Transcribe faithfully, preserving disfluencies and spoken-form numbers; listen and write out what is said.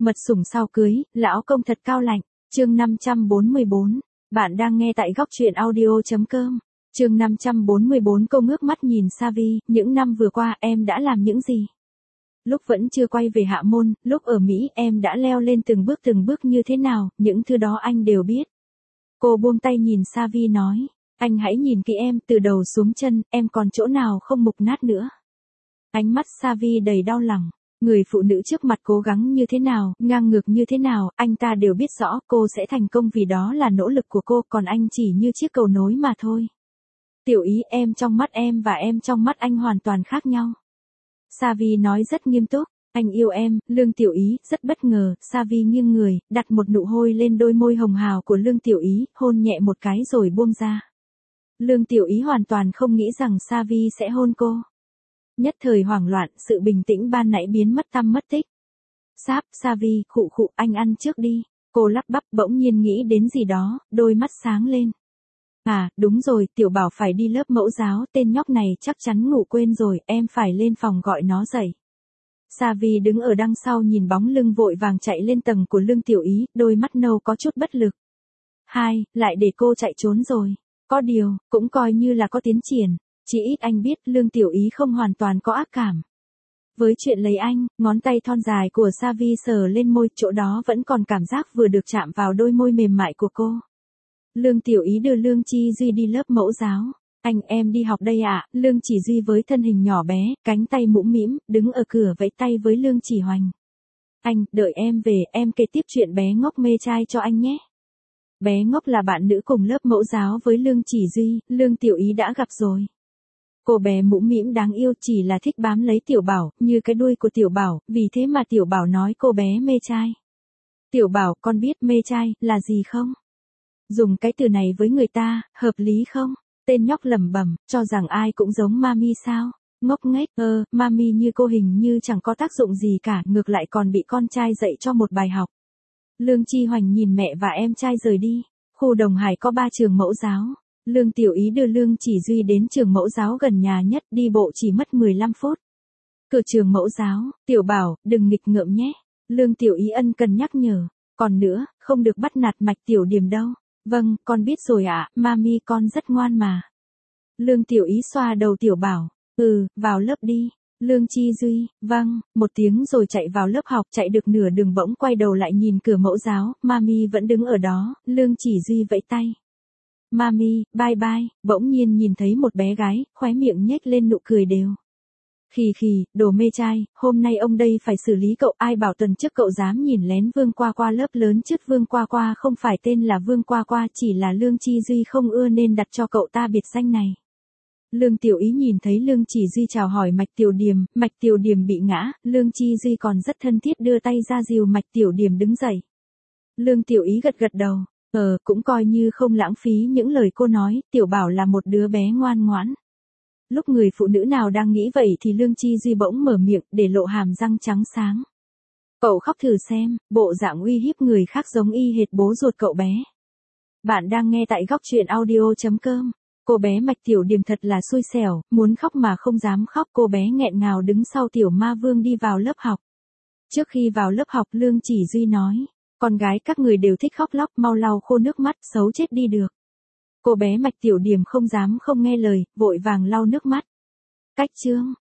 mật sủng sau cưới, lão công thật cao lạnh. Chương năm trăm bốn mươi bốn. Bạn đang nghe tại góc truyện audio chấm com. Chương năm trăm bốn mươi bốn. Cô ngước mắt nhìn Savi, những năm vừa qua em đã làm những gì? Lúc vẫn chưa quay về Hạ Môn, lúc ở Mỹ em đã leo lên từng bước từng bước như thế nào, những thứ đó anh đều biết. Cô buông tay nhìn Savi nói, anh hãy nhìn kỹ em, từ đầu xuống chân, em còn chỗ nào không mục nát nữa. Ánh mắt Savi đầy đau lòng. Người phụ nữ trước mặt cố gắng như thế nào, ngang ngược như thế nào, anh ta đều biết rõ cô sẽ thành công vì đó là nỗ lực của cô, còn anh chỉ như chiếc cầu nối mà thôi. Tiểu Ý, em trong mắt em và em trong mắt anh hoàn toàn khác nhau. Savi nói rất nghiêm túc, anh yêu em. Lương Tiểu Ý, rất bất ngờ, Savi nghiêng người, đặt một nụ hôn lên đôi môi hồng hào của Lương Tiểu Ý, hôn nhẹ một cái rồi buông ra. Lương Tiểu Ý hoàn toàn không nghĩ rằng Savi sẽ hôn cô. Nhất thời hoảng loạn, sự bình tĩnh ban nãy biến mất tăm mất tích. Sáp, Savi, khụ khụ, anh ăn trước đi. Cô lắp bắp, bỗng nhiên nghĩ đến gì đó, đôi mắt sáng lên. À, đúng rồi, Tiểu Bảo phải đi lớp mẫu giáo, tên nhóc này chắc chắn ngủ quên rồi, em phải lên phòng gọi nó dậy. Savi đứng ở đằng sau nhìn bóng lưng vội vàng chạy lên tầng của Lương Tiểu Ý, đôi mắt nâu có chút bất lực. Hai, lại để cô chạy trốn rồi. Có điều, cũng coi như là có tiến triển. Chỉ ít anh biết Lương Tiểu Ý không hoàn toàn có ác cảm. Với chuyện lấy anh, ngón tay thon dài của Savi sờ lên môi, chỗ đó vẫn còn cảm giác vừa được chạm vào đôi môi mềm mại của cô. Lương Tiểu Ý đưa Lương Chi Duy đi lớp mẫu giáo. Anh em đi học đây ạ. À? Lương Chỉ Duy với thân hình nhỏ bé, cánh tay mũm mĩm, đứng ở cửa vẫy tay với Lương Chỉ Hoành. Anh, đợi em về, em kể tiếp chuyện bé ngốc mê trai cho anh nhé. Bé ngốc là bạn nữ cùng lớp mẫu giáo với Lương Chỉ Duy, Lương Tiểu Ý đã gặp rồi. Cô bé mũm mĩm đáng yêu chỉ là thích bám lấy Tiểu Bảo, như cái đuôi của Tiểu Bảo, vì thế mà Tiểu Bảo nói cô bé mê trai. Tiểu Bảo, con biết mê trai là gì không? Dùng cái từ này với người ta, hợp lý không? Tên nhóc lẩm bẩm, cho rằng ai cũng giống mami sao? Ngốc nghếch, ơ, mami như cô hình như chẳng có tác dụng gì cả, ngược lại còn bị con trai dạy cho một bài học. Lương Chi Hoành nhìn mẹ và em trai rời đi. Khu Đồng Hải có ba trường mẫu giáo. Lương Tiểu Ý đưa Lương Chỉ Duy đến trường mẫu giáo gần nhà nhất, đi bộ chỉ mất mười lăm phút. Cửa trường mẫu giáo, Tiểu Bảo, đừng nghịch ngợm nhé. Lương Tiểu Ý ân cần nhắc nhở. Còn nữa, không được bắt nạt Mạch Tiểu Điềm đâu. Vâng, con biết rồi ạ, à, mami con rất ngoan mà. Lương Tiểu Ý xoa đầu Tiểu Bảo. Ừ, vào lớp đi. Lương Chi Duy, vâng, một tiếng rồi chạy vào lớp học, chạy được nửa đường bỗng quay đầu lại nhìn cửa mẫu giáo, mami vẫn đứng ở đó. Lương Chỉ Duy vẫy tay. Mami, bye bye, bỗng nhiên nhìn thấy một bé gái, khóe miệng nhếch lên nụ cười đều. Khì khì, đồ mê trai, hôm nay ông đây phải xử lý cậu, ai bảo tuần trước cậu dám nhìn lén Vương Qua Qua lớp lớn trước. Vương Qua Qua không phải tên là Vương Qua Qua, chỉ là Lương Chi Duy không ưa nên đặt cho cậu ta biệt danh này. Lương Tiểu Ý nhìn thấy Lương Chỉ Duy chào hỏi Mạch Tiểu Điềm, Mạch Tiểu Điềm bị ngã, Lương Chi Duy còn rất thân thiết đưa tay ra dìu Mạch Tiểu Điềm đứng dậy. Lương Tiểu Ý gật gật đầu, ờ, cũng coi như không lãng phí những lời cô nói, Tiểu Bảo là một đứa bé ngoan ngoãn. Lúc người phụ nữ nào đang nghĩ vậy thì Lương Chi Duy bỗng mở miệng, để lộ hàm răng trắng sáng. Cậu khóc thử xem, bộ dạng uy hiếp người khác giống y hệt bố ruột cậu bé. Bạn đang nghe tại góc truyện audio chấm com. Cô bé Mạch Tiểu Điềm thật là xui xẻo, muốn khóc mà không dám khóc, cô bé nghẹn ngào đứng sau Tiểu Ma Vương đi vào lớp học. Trước khi vào lớp học Lương Chỉ Duy nói, con gái các người đều thích khóc lóc, mau lau khô nước mắt, xấu chết đi được. Cô bé Mạch Tiểu Điềm không dám không nghe lời, vội vàng lau nước mắt. Cách chương.